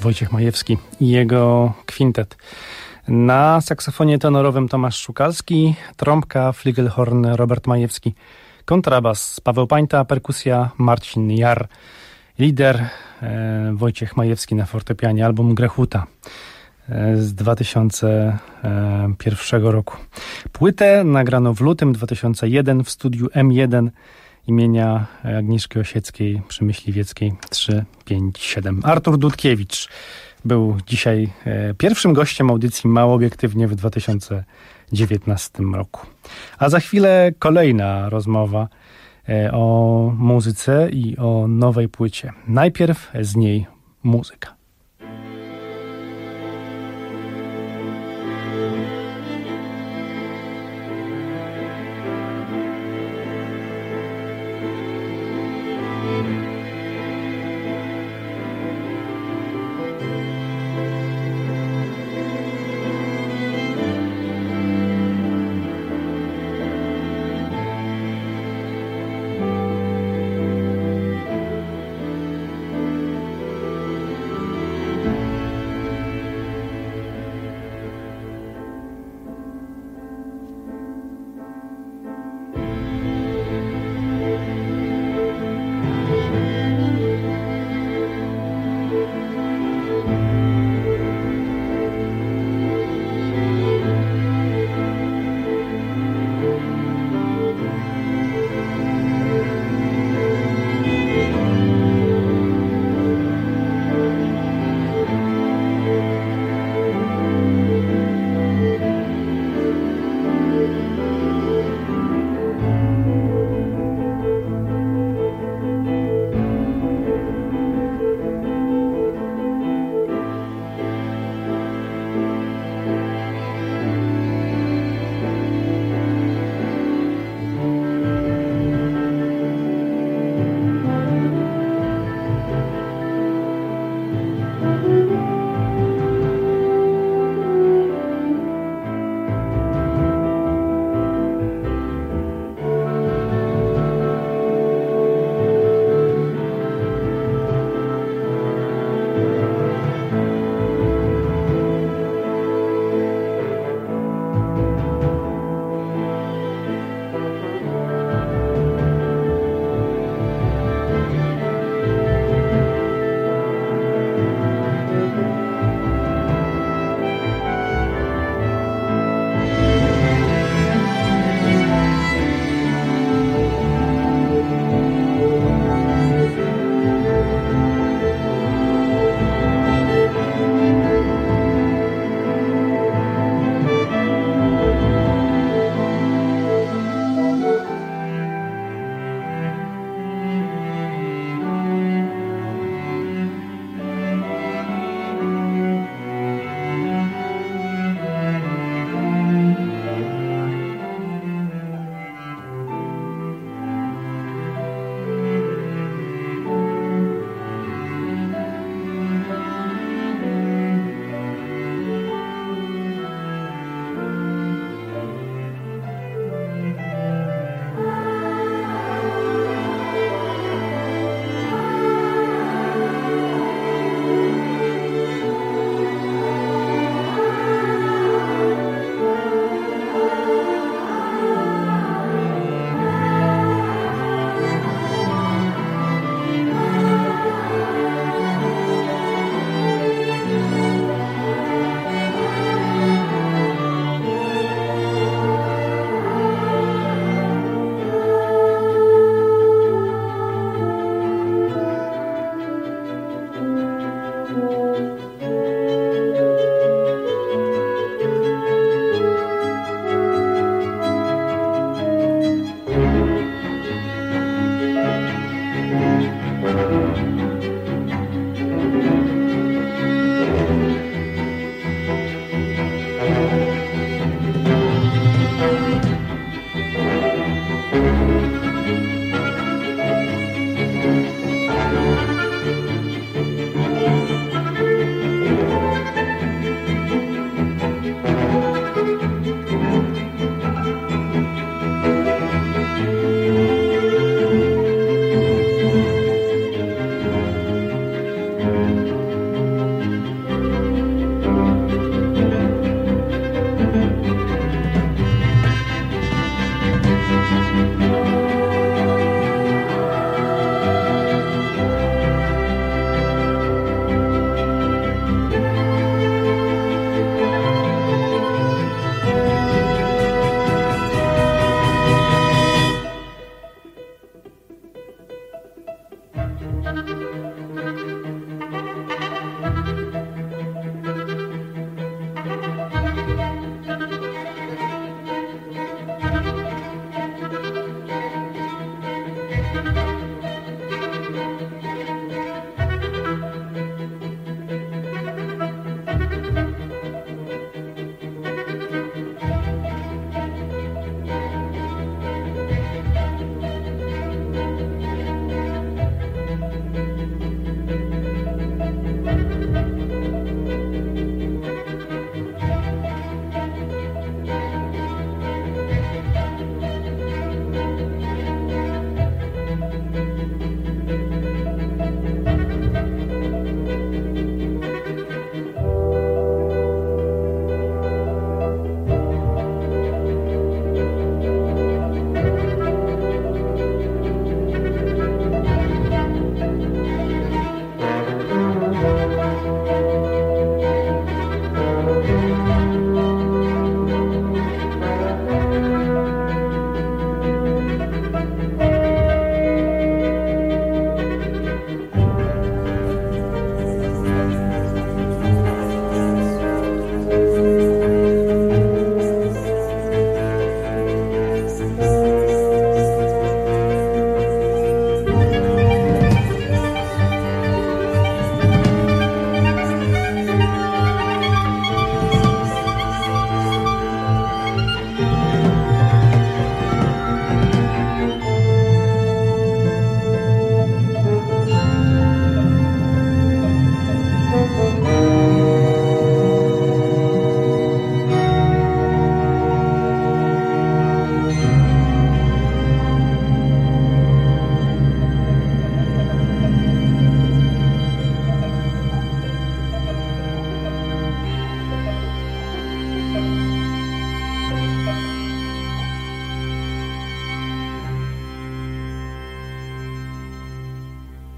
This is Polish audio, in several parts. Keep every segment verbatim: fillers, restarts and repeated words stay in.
Wojciech Majewski i jego kwintet. Na saksofonie tenorowym Tomasz Szukalski, trąbka, flygelhorn Robert Majewski, kontrabas Paweł Pańta, perkusja Marcin Jar, lider e, Wojciech Majewski na fortepianie, album Grechuta e, z dwa tysiące pierwszego roku. Płytę nagrano w lutym dwa tysiące pierwszym w studiu M jeden imienia Agnieszki Osieckiej przy Myśliwieckiej trzysta pięćdziesiąt siedem. Artur Dudkiewicz był dzisiaj e, pierwszym gościem audycji Mało Obiektywnie w dwa tysiące dziewiętnastym roku. A za chwilę kolejna rozmowa e, o muzyce i o nowej płycie. Najpierw z niej muzyka.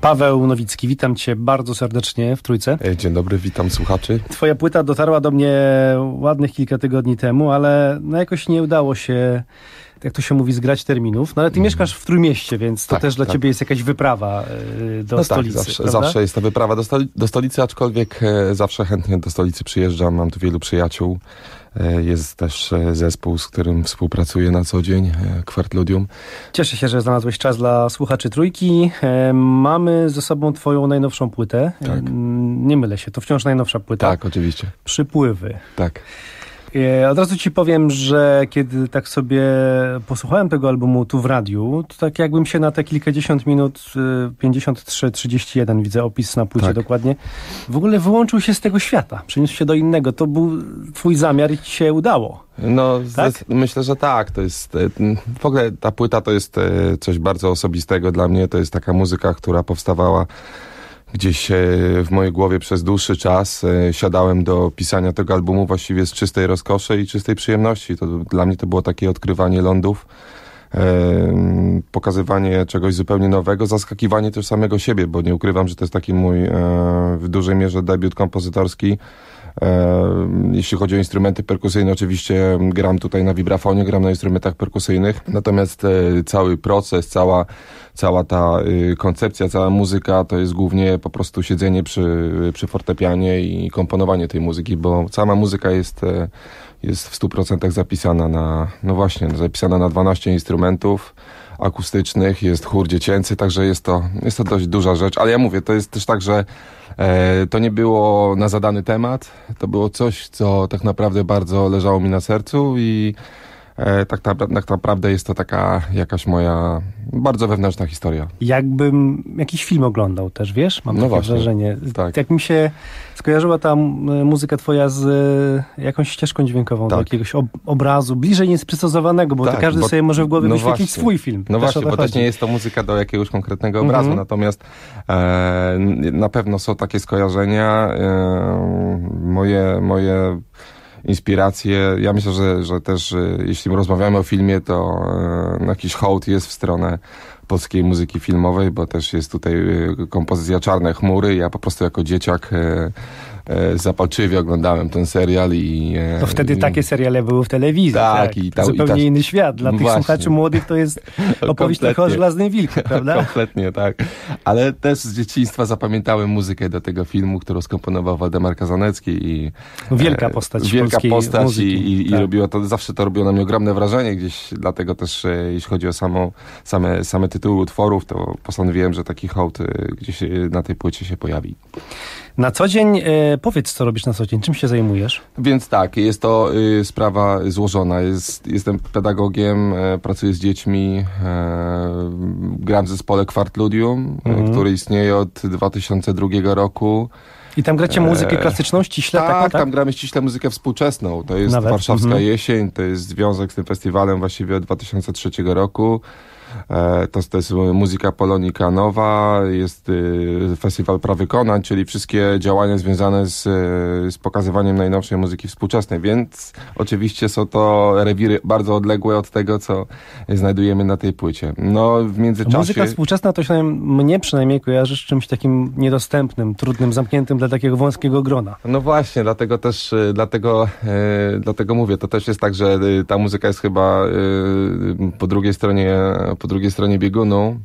Paweł Nowicki, witam cię bardzo serdecznie w Trójce. Dzień dobry, witam słuchaczy. Twoja płyta dotarła do mnie ładnych kilka tygodni temu, ale no jakoś nie udało się, jak to się mówi, zgrać terminów. No ale ty mm. mieszkasz w Trójmieście, więc to tak, też dla tak. ciebie jest jakaś wyprawa y, do no stolicy. Tak, zawsze, zawsze jest to wyprawa do, stoli- do stolicy, aczkolwiek e, zawsze chętnie do stolicy przyjeżdżam, mam tu wielu przyjaciół. E, jest też e, zespół, z którym współpracuję na co dzień, e, Kwartludium. Cieszę się, że znalazłeś czas dla słuchaczy Trójki. E, mamy ze sobą twoją najnowszą płytę. Tak. E, nie mylę się, to wciąż najnowsza płyta. Tak, oczywiście. Przypływy. Tak. Od razu ci powiem, że kiedy tak sobie posłuchałem tego albumu tu w radiu, to tak jakbym się na te kilkadziesiąt minut, pięćdziesiąt trzy trzydzieści jeden, widzę opis na płycie tak. dokładnie, w ogóle wyłączył się z tego świata, przeniósł się do innego. To był twój zamiar i ci się udało. No, tak? z, myślę, że tak. To jest, w ogóle ta płyta to jest coś bardzo osobistego dla mnie. To jest taka muzyka, która powstawała gdzieś w mojej głowie przez dłuższy czas. Siadałem do pisania tego albumu właściwie z czystej rozkoszy i czystej przyjemności. To, dla mnie to było takie odkrywanie lądów, e, pokazywanie czegoś zupełnie nowego, zaskakiwanie też samego siebie, bo nie ukrywam, że to jest taki mój e, w dużej mierze debiut kompozytorski. E, jeśli chodzi o instrumenty perkusyjne, oczywiście gram tutaj na wibrafonie, gram na instrumentach perkusyjnych, natomiast e, cały proces, cała, cała ta e, koncepcja, cała muzyka to jest głównie po prostu siedzenie przy, przy fortepianie i komponowanie tej muzyki, bo sama muzyka jest, e, jest w stu procentach zapisana na, no właśnie, zapisana na dwanaście instrumentów akustycznych, jest chór dziecięcy, także jest to, jest to dość duża rzecz, ale ja mówię, to jest też tak, że e, to nie było na zadany temat, to było coś, co tak naprawdę bardzo leżało mi na sercu i e, tak, ta, tak naprawdę jest to taka jakaś moja bardzo wewnętrzna historia. Jakbym jakiś film oglądał też, wiesz? Mam no takie właśnie, wrażenie. Tak. Jak mi się skojarzyła ta muzyka twoja z jakąś ścieżką dźwiękową, tak. do jakiegoś ob- obrazu, bliżej niesprecyzowanego, bo tak, to każdy bo, sobie może w głowie no wyświetlić właśnie. swój film. No też właśnie, bo też nie jest to muzyka do jakiegoś konkretnego obrazu, mm-hmm. natomiast e, na pewno są takie skojarzenia. E, moje, moje inspiracje. Ja myślę, że, że też jeśli rozmawiamy o filmie, to e, jakiś hołd jest w stronę polskiej muzyki filmowej, bo też jest tutaj e, kompozycja Czarne chmury. Ja po prostu jako dzieciak e, e, zapalczywie oglądałem ten serial i... E, to wtedy i, takie seriale były w telewizji. Tak. tak. I ta, zupełnie i ta, inny świat. Dla właśnie. tych słuchaczy młodych to jest opowieść trochę o Żelaznym Wilku, prawda? Kompletnie, tak. Ale też z dzieciństwa zapamiętałem muzykę do tego filmu, którą skomponował Waldemar Kazanecki i... Wielka postać Wielka postać muzyki. i, i, tak. i robiło to, zawsze to robiło na mnie ogromne wrażenie gdzieś, dlatego też e, jeśli chodzi o samą, same, same tytuły utworów, to postanowiłem, że taki hołd e, gdzieś e, na tej płycie się pojawi. Na co dzień, e, powiedz co robisz na co dzień, czym się zajmujesz? Więc tak, jest to y, sprawa złożona. Jest, jestem pedagogiem, e, pracuję z dziećmi, e, gram w zespole Kwartludium, mhm. który istnieje od dwa tysiące drugiego roku. I tam gracie muzykę klasyczną, ściśle? Tak, taką, tak? tam gramy ściśle muzykę współczesną. To jest Nawet. Warszawska mhm. Jesień, to jest związek z tym festiwalem właściwie od dwa tysiące trzeciego roku. E, to, to jest muzyka Polonika Nowa, jest y, festiwal prawykonań, czyli wszystkie działania związane z, z pokazywaniem najnowszej muzyki współczesnej, więc oczywiście są to rewiry bardzo odległe od tego, co znajdujemy na tej płycie. No, w międzyczasie... Muzyka współczesna to się mnie przynajmniej kojarzy z czymś takim niedostępnym, trudnym, zamkniętym dla takiego wąskiego grona. No właśnie, dlatego też, dlatego, e, dlatego mówię, to też jest tak, że ta muzyka jest chyba e, po drugiej stronie po drugiej stronie biegunu.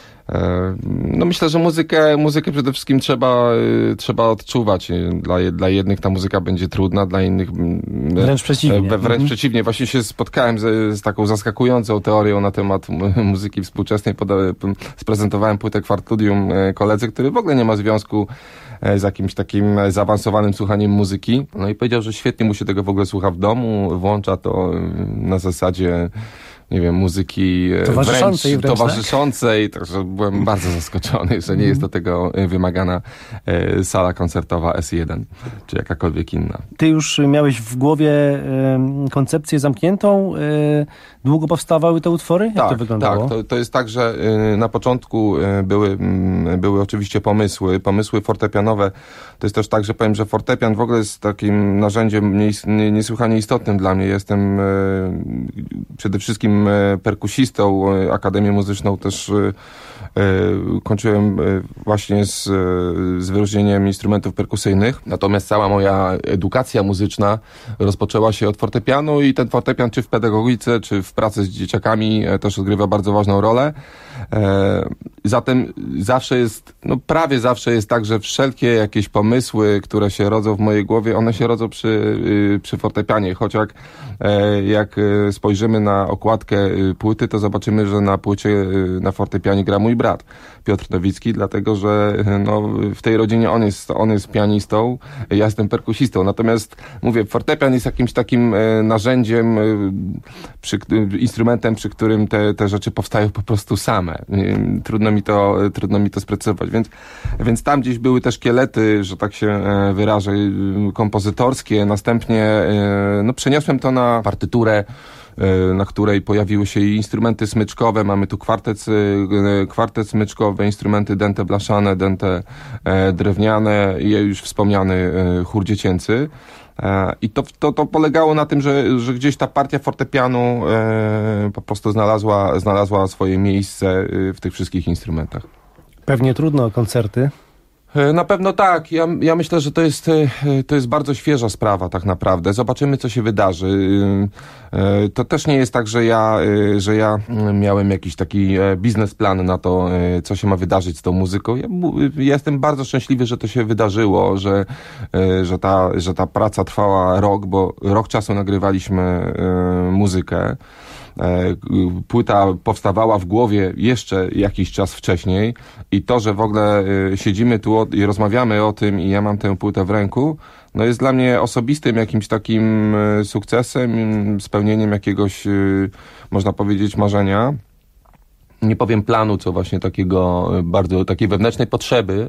No myślę, że muzykę, muzykę przede wszystkim trzeba, trzeba odczuwać. Dla, dla jednych ta muzyka będzie trudna, dla innych wręcz przeciwnie. Wręcz mhm. przeciwnie. Właśnie się spotkałem z, z taką zaskakującą teorią na temat muzyki współczesnej. Poda, sprezentowałem płytę Kwartludium koledze, który w ogóle nie ma związku z jakimś takim zaawansowanym słuchaniem muzyki. No i powiedział, że świetnie mu się tego w ogóle słucha w domu, włącza to na zasadzie nie wiem, muzyki towarzyszącej, wręcz, wręcz towarzyszącej, tak? Także byłem bardzo zaskoczony, że nie jest do tego wymagana e, sala koncertowa S jeden, czy jakakolwiek inna. Ty już miałeś w głowie e, koncepcję zamkniętą? E, długo powstawały te utwory? Jak tak, to wyglądało? Tak, to, to jest tak, że e, na początku e, były, m, były oczywiście pomysły, pomysły fortepianowe. To jest też tak, że powiem, że fortepian w ogóle jest takim narzędziem nie, nie, niesłychanie istotnym dla mnie. Jestem e, przede wszystkim takim perkusistą. Akademię Muzyczną też kończyłem właśnie z, z wyróżnieniem instrumentów perkusyjnych. Natomiast cała moja edukacja muzyczna rozpoczęła się od fortepianu i ten fortepian czy w pedagogice, czy w pracy z dzieciakami też odgrywa bardzo ważną rolę. Zatem zawsze jest, no prawie zawsze jest tak, że wszelkie jakieś pomysły, które się rodzą w mojej głowie, one się rodzą przy, przy fortepianie. Choć jak, jak spojrzymy na okładkę płyty, to zobaczymy, że na płycie na fortepianie gra mój brat Piotr Nowicki, dlatego że no, w tej rodzinie on jest, on jest pianistą, ja jestem perkusistą. Natomiast mówię, fortepian jest jakimś takim narzędziem, przy, instrumentem, przy którym te, te rzeczy powstają po prostu same. Trudno mi to, trudno mi to sprecyzować. Więc, więc tam gdzieś były te szkielety, że tak się wyrażę, kompozytorskie. Następnie no, przeniosłem to na partyturę, na której pojawiły się instrumenty smyczkowe. Mamy tu kwartet, kwartet smyczkowy, instrumenty dęte blaszane, dęte drewniane i już wspomniany chór dziecięcy. I to, to, to polegało na tym, że, że gdzieś ta partia fortepianu e, po prostu znalazła, znalazła swoje miejsce w tych wszystkich instrumentach. Pewnie trudno o koncerty. Na pewno tak. Ja, ja myślę, że to jest, to jest bardzo świeża sprawa tak naprawdę. Zobaczymy, co się wydarzy. To też nie jest tak, że ja, że ja miałem jakiś taki biznesplan na to, co się ma wydarzyć z tą muzyką. Ja, ja jestem bardzo szczęśliwy, że to się wydarzyło, że, że, ta, że ta praca trwała rok, bo rok czasu nagrywaliśmy muzykę. Płyta powstawała w głowie jeszcze jakiś czas wcześniej i to, że w ogóle siedzimy tu i rozmawiamy o tym i ja mam tę płytę w ręku, no jest dla mnie osobistym jakimś takim sukcesem, spełnieniem jakiegoś, można powiedzieć, marzenia. Nie powiem planu, co właśnie takiego bardzo, takiej wewnętrznej potrzeby.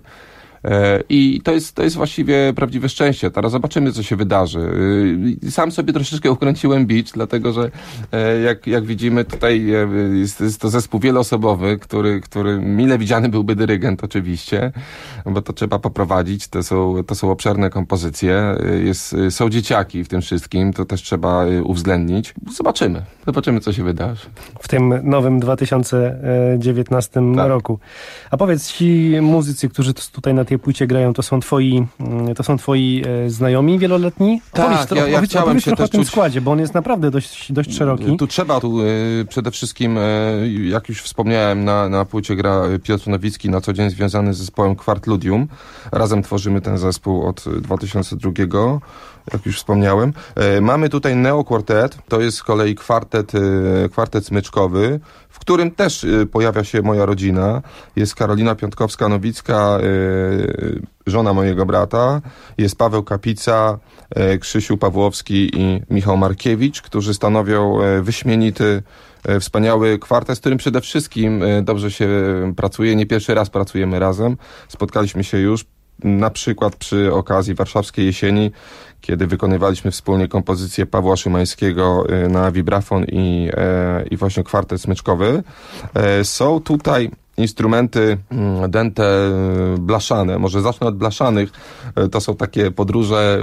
I to jest, to jest właściwie prawdziwe szczęście. Teraz zobaczymy, co się wydarzy. Sam sobie troszeczkę ukręciłem bicz, dlatego że jak, jak widzimy, tutaj jest, jest to zespół wieloosobowy, który, który mile widziany byłby dyrygent oczywiście, bo to trzeba poprowadzić. To są, to są obszerne kompozycje. Jest, są dzieciaki w tym wszystkim, to też trzeba uwzględnić. Zobaczymy. Zobaczymy, co się wydarzy. W tym nowym dwa tysiące dziewiętnastym tak. roku. A powiedz, ci muzycy, którzy tutaj na tej płycie grają, to są twoi, to są twoi e, znajomi wieloletni? Tak, opowiedz, ja, ja opowiedz, chciałem opowiedz się trochę też o tym czuć... składzie, bo on jest naprawdę dość, dość szeroki. Tu trzeba, tu e, przede wszystkim, e, jak już wspomniałem, na, na płycie gra Piotr Nowicki, na co dzień związany z zespołem Kwartludium. Razem tworzymy ten zespół od dwa tysiące drugiego, jak już wspomniałem. E, mamy tutaj Neo Quartet, to jest z kolei kwartet, e, kwartet smyczkowy, w którym też e, pojawia się moja rodzina. Jest Karolina Piątkowska-Nowicka, e, żona mojego brata, jest Paweł Kapica, e, Krzysiu Pawłowski i Michał Markiewicz, którzy stanowią e, wyśmienity, e, wspaniały kwartet, z którym przede wszystkim e, dobrze się pracuje. Nie pierwszy raz pracujemy razem. Spotkaliśmy się już na przykład przy okazji Warszawskiej Jesieni, kiedy wykonywaliśmy wspólnie kompozycję Pawła Szymańskiego na wibrafon i, i właśnie kwartet smyczkowy. Są tutaj instrumenty dęte blaszane. Może zacznę od blaszanych. To są takie podróże,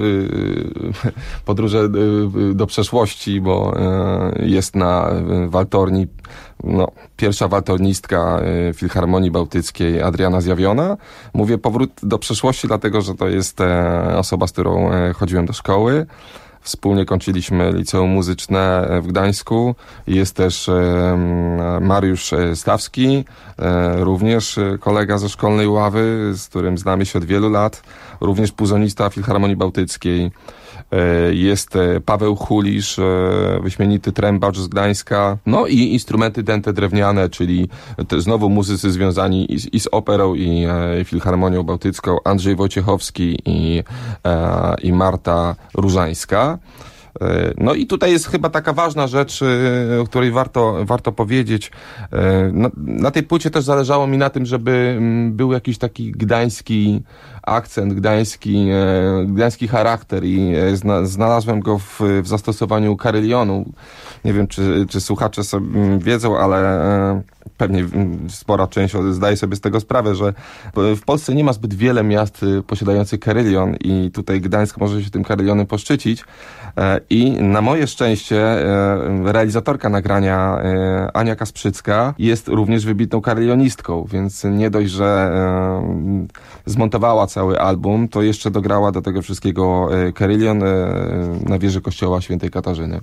podróże do przeszłości, bo jest na waltorni no, pierwsza waltornistka Filharmonii Bałtyckiej Adriana Zjawiona. Mówię powrót do przeszłości, dlatego że to jest osoba, z którą chodziłem do szkoły. Wspólnie kończyliśmy liceum muzyczne w Gdańsku. Jest też Mariusz Stawski, również kolega ze szkolnej ławy, z którym znamy się od wielu lat. Również puzonista Filharmonii Bałtyckiej. Jest Paweł Chulisz, wyśmienity trębacz z Gdańska. No i instrumenty dęte drewniane, czyli znowu muzycy związani i z, i z operą, i, i Filharmonią Bałtycką. Andrzej Wojciechowski i, i Marta Różańska. No i tutaj jest chyba taka ważna rzecz, o której warto, warto powiedzieć. Na, na tej płycie też zależało mi na tym, żeby był jakiś taki gdański akcent, gdański, gdański charakter i zna, znalazłem go w, w zastosowaniu karylionu. Nie wiem, czy, czy słuchacze sobie wiedzą, ale pewnie spora część zdaje sobie z tego sprawę, że w Polsce nie ma zbyt wiele miast posiadających karylion i tutaj Gdańsk może się tym karylionem poszczycić. I na moje szczęście realizatorka nagrania Ania Kasprzycka jest również wybitną karylionistką, więc nie dość, że zmontowała cały album, to jeszcze dograła do tego wszystkiego karylion na wieży kościoła świętej Katarzyny.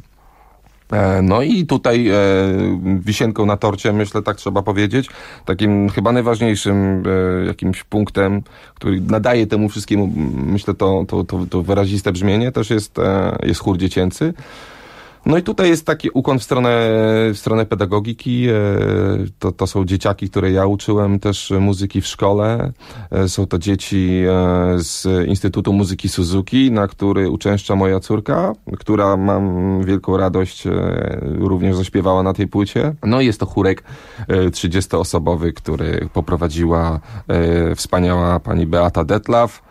No i tutaj e, wisienką na torcie, myślę, tak trzeba powiedzieć, takim chyba najważniejszym e, jakimś punktem, który nadaje temu wszystkiemu, myślę, to, to, to, to wyraziste brzmienie, też jest, e, jest chór dziecięcy. No i tutaj jest taki ukłon w stronę, w stronę pedagogiki. To, to są dzieciaki, które ja uczyłem też muzyki w szkole. Są to dzieci z Instytutu Muzyki Suzuki, na który uczęszcza moja córka, która, mam wielką radość, również zaśpiewała na tej płycie. No i jest to chórek trzydziestoosobowy, który poprowadziła wspaniała pani Beata Detlaw,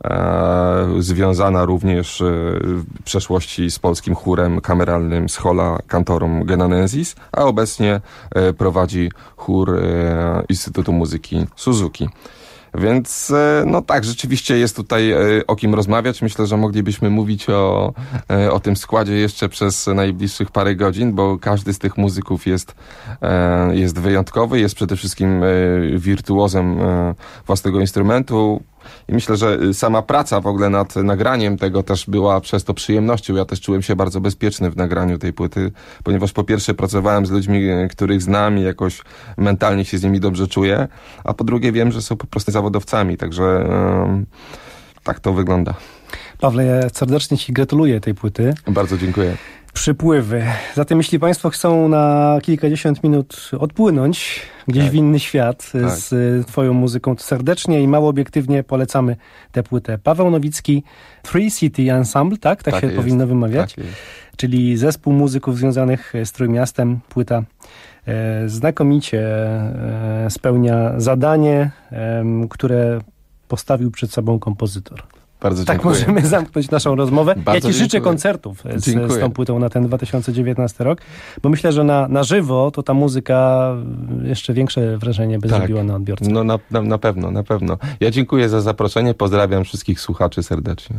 związana również w przeszłości z polskim chórem kameralnym Schola Cantorum Genanensis, a obecnie prowadzi chór Instytutu Muzyki Suzuki. Więc no tak, rzeczywiście jest tutaj o kim rozmawiać. Myślę, że moglibyśmy mówić o, o tym składzie jeszcze przez najbliższych parę godzin, bo każdy z tych muzyków jest, jest wyjątkowy, jest przede wszystkim wirtuozem własnego instrumentu. I myślę, że sama praca w ogóle nad nagraniem tego też była przez to przyjemnością. Ja też czułem się bardzo bezpieczny w nagraniu tej płyty, ponieważ po pierwsze pracowałem z ludźmi, których znam i jakoś mentalnie się z nimi dobrze czuję, a po drugie wiem, że są po prostu zawodowcami, także um, tak to wygląda. Pawle, ja serdecznie Ci gratuluję tej płyty. Bardzo dziękuję. Przypływy. Zatem jeśli Państwo chcą na kilkadziesiąt minut odpłynąć gdzieś tak. w inny świat tak. z Twoją muzyką, to serdecznie i mało obiektywnie polecamy tę płytę. Paweł Nowicki, Three City Ensemble, tak? Tak, tak się jest. Powinno wymawiać. Tak jest. Czyli zespół muzyków związanych z Trójmiastem. Płyta e, znakomicie e, spełnia zadanie, e, które postawił przed sobą kompozytor. Bardzo tak dziękuję. możemy zamknąć naszą rozmowę. Bardzo ja Ci dziękuję. życzę koncertów z, z tą płytą na ten dwa tysiące dziewiętnasty rok, bo myślę, że na, na żywo to ta muzyka jeszcze większe wrażenie by tak. zrobiła na odbiorcę. No na, na, na pewno, na pewno. Ja dziękuję za zaproszenie, pozdrawiam wszystkich słuchaczy serdecznie.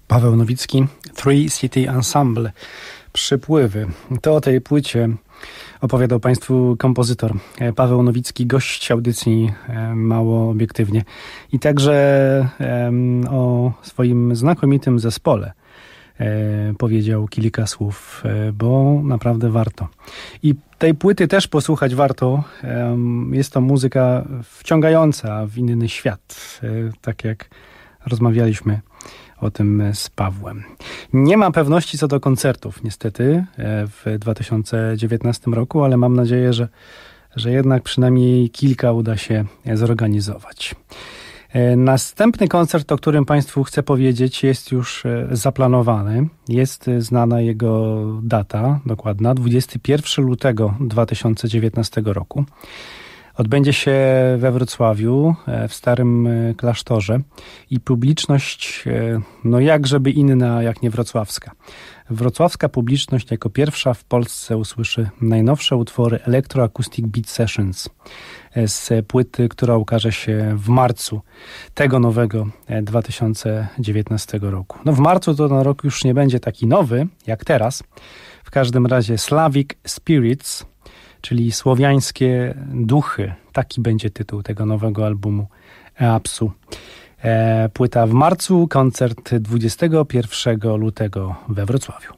Paweł Nowicki, Three City Ensemble, Przypływy. To o tej płycie opowiadał Państwu kompozytor Paweł Nowicki, gość audycji Mało Obiektywnie. I także o swoim znakomitym zespole powiedział kilka słów, bo naprawdę warto. I tej płyty też posłuchać warto. Jest to muzyka wciągająca w inny świat, tak jak rozmawialiśmy o tym z Pawłem. Nie ma pewności co do koncertów, niestety, w dwa tysiące dziewiętnastym roku, ale mam nadzieję, że, że jednak przynajmniej kilka uda się zorganizować. Następny koncert, o którym Państwu chcę powiedzieć, jest już zaplanowany. Jest znana jego data dokładna, dwudziestego pierwszego lutego dwa tysiące dziewiętnastego roku. Odbędzie się we Wrocławiu, w Starym Klasztorze i publiczność, no jakżeby inna jak nie wrocławska. Wrocławska publiczność jako pierwsza w Polsce usłyszy najnowsze utwory Electro Acoustic Beat Sessions z płyty, która ukaże się w marcu tego nowego dwa tysiące dziewiętnastego roku. No w marcu to ten rok już nie będzie taki nowy jak teraz. W każdym razie Slavic Spirits, czyli słowiańskie duchy. Taki będzie tytuł tego nowego albumu Eapsu. E, płyta w marcu, koncert dwudziestego pierwszego lutego we Wrocławiu.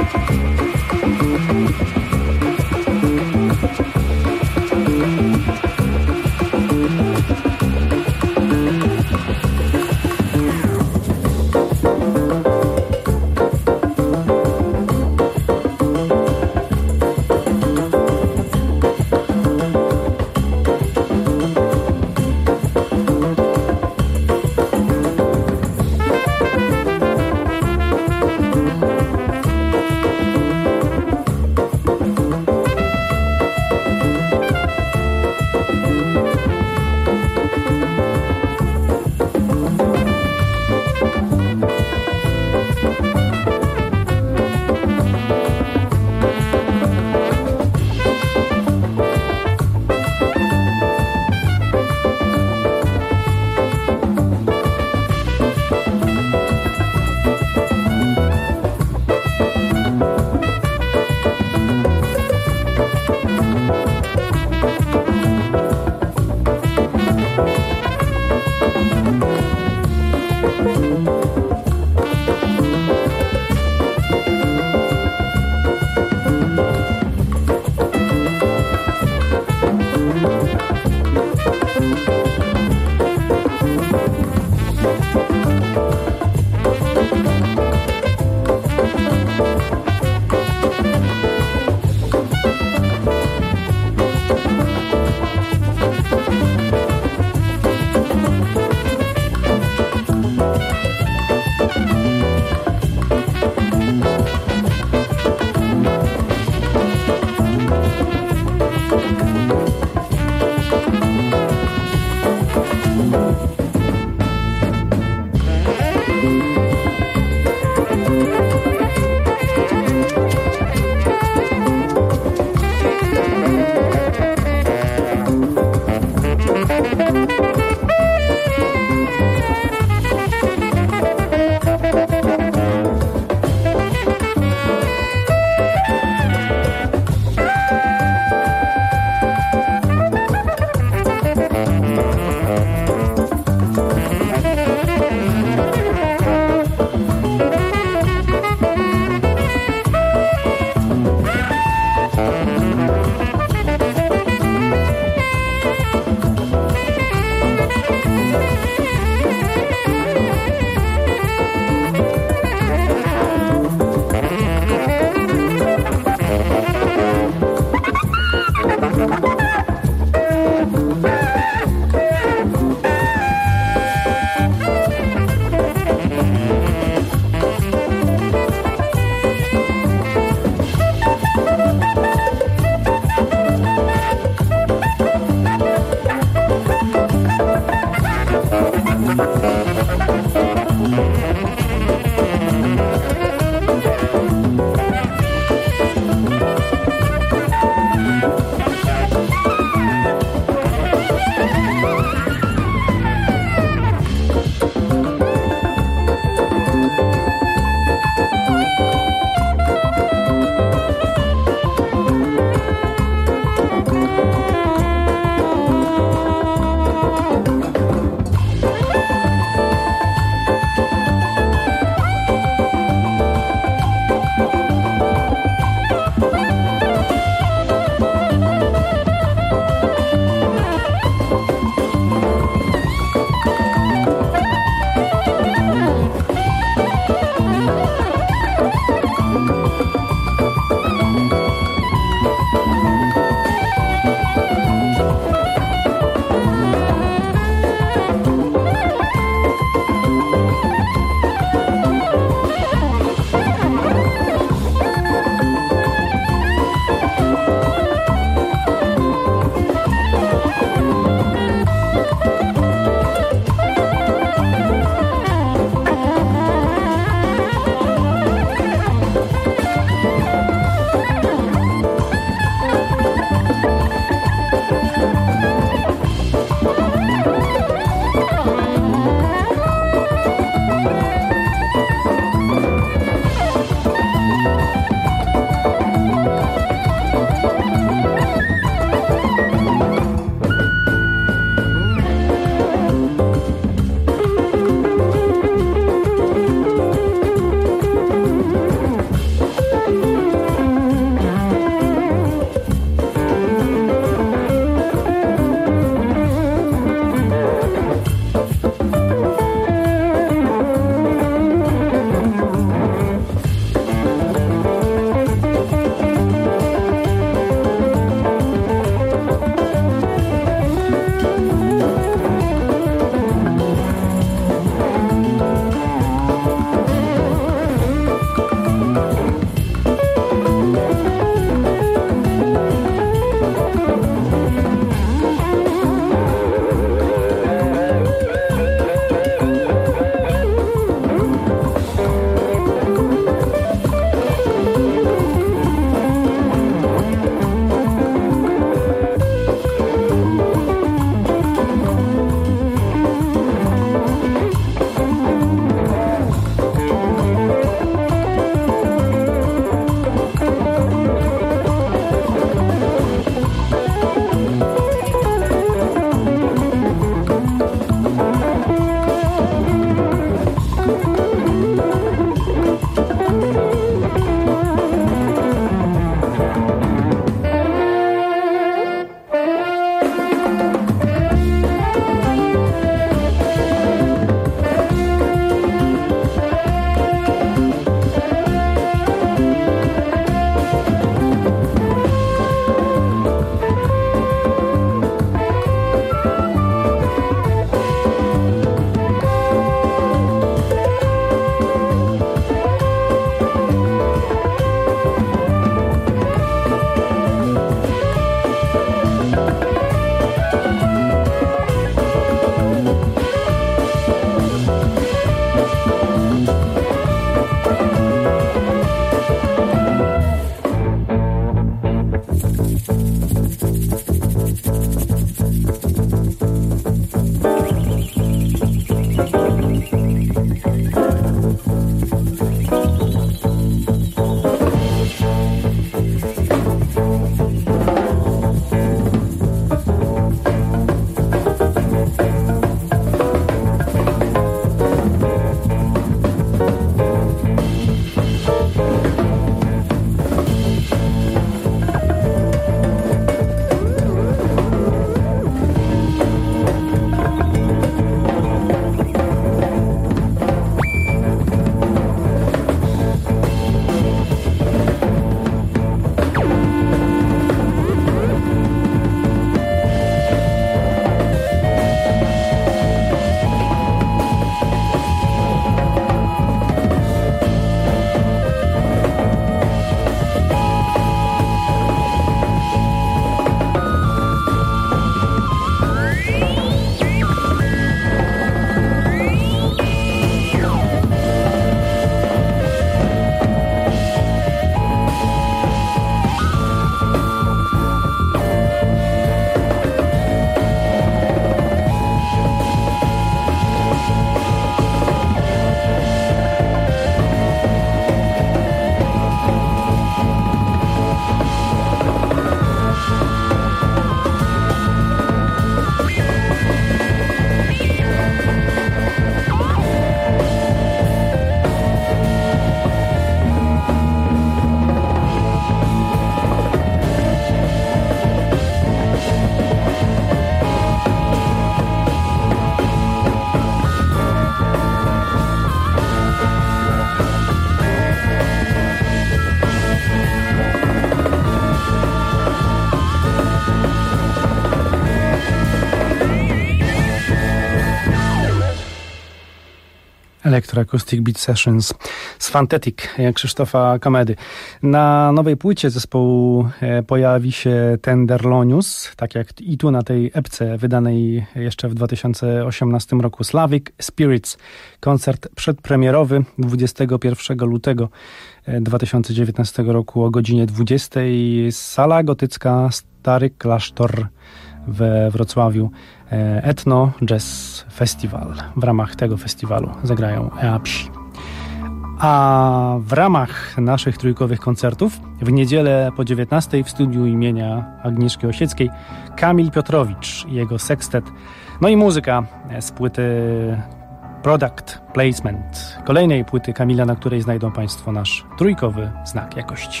Electroacoustic Beat Sessions z Fantetic Krzysztofa Komedy. Na nowej płycie zespołu pojawi się Tenderlonius, tak jak i tu na tej epce wydanej jeszcze w dwa tysiące osiemnastym roku. Slavic Spirits, koncert przedpremierowy dwudziestego pierwszego lutego dwa tysiące dziewiętnastego roku o godzinie dwudziestej. Sala gotycka Stary Klasztor we Wrocławiu. Etno Jazz Festival. W ramach tego festiwalu zagrają Eapsi. A w ramach naszych trójkowych koncertów w niedzielę po dziewiętnastej w studiu imienia Agnieszki Osieckiej Kamil Piotrowicz i jego sekstet. No i muzyka z płyty Product Placement, kolejnej płyty Kamila, na której znajdą Państwo nasz trójkowy znak jakości.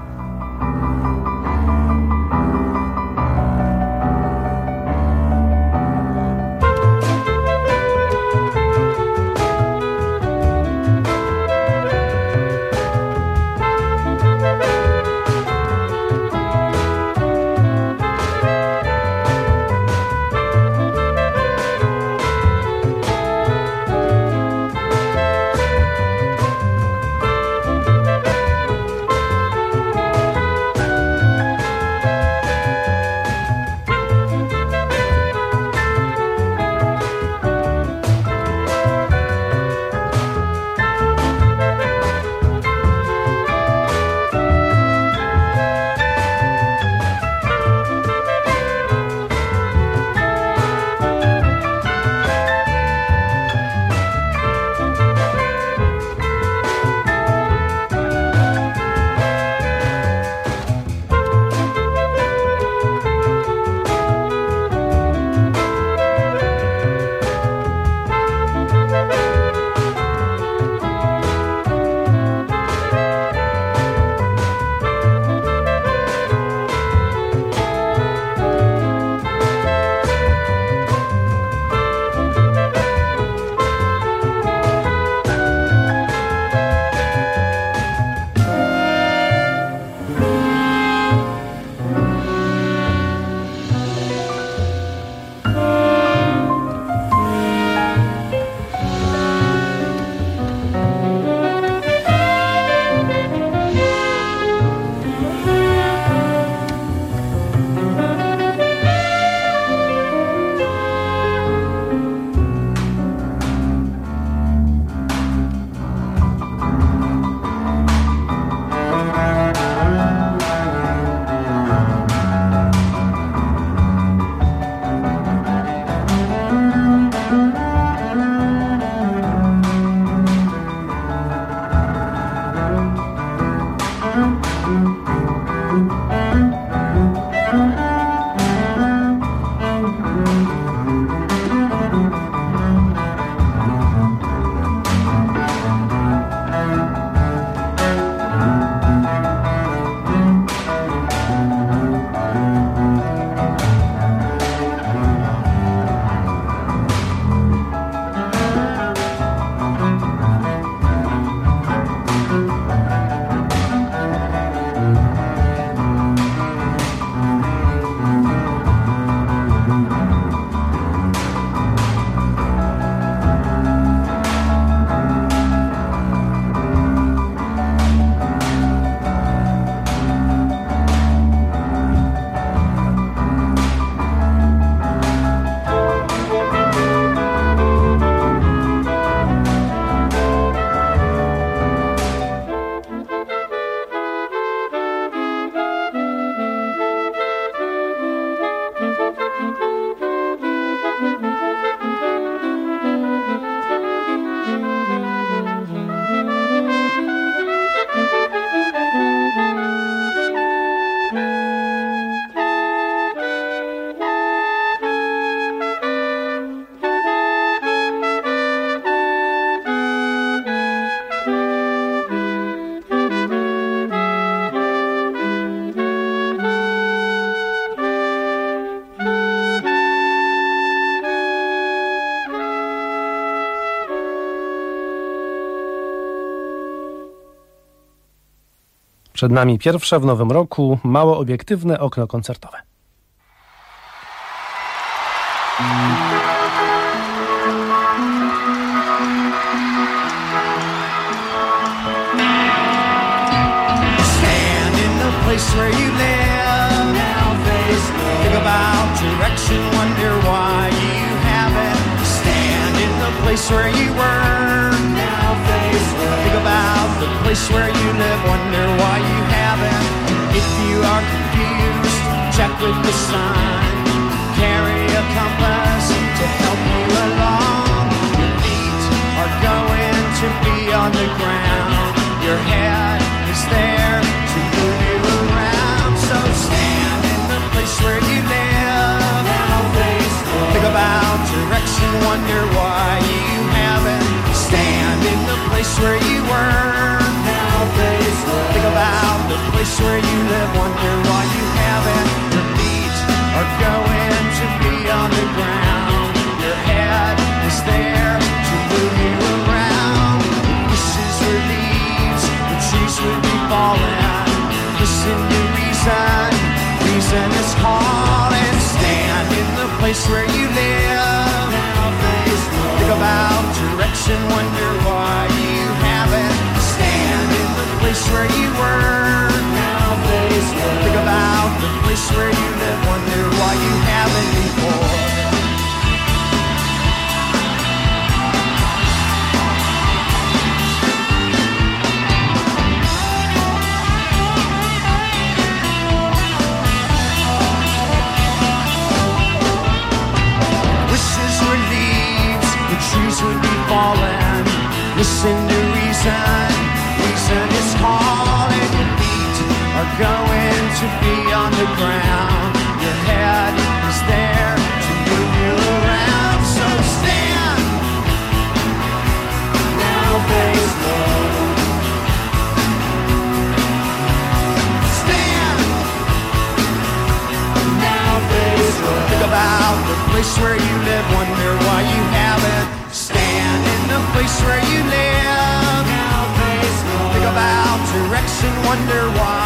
Przed nami pierwsze w nowym roku mało obiektywne okno koncertowe. place where you live. Now face Lord. Think about direction, wonder why you haven't. Stand in the place where you were. Now face Lord. Think about the place where you live, wonder why you haven't. If you are confused, check with the sun. Carry a compass to help you along. Your feet are going to be on the ground. Your head is there to move you around. So stand in the place where you live. Now face Lord. Think about direction, wonder why you haven't. Stand in the place where you were. Now face Lord. Think about the place where you live, wonder why you haven't. Your feet are going to be on the ground. Your head is there to move you around. Wishes were leaves, the trees would be falling. Listen to reason, reason is calling. Stand in the place where you live. Now face Lord. Think about direction, wonder why you haven't. Stand in the place where you were. Now face Lord. Think about the place where you live, wonder why you haven't before. Trees would be falling. Listen to reason, reason is calling. Your feet are going to be on the ground. Your head is there to move you around. So stand, now face Lord. Stand, now face Lord. Think about the place where you live, wonder why you haven't. Stand in the place where you live. Now face Lord. Think about direction, wonder why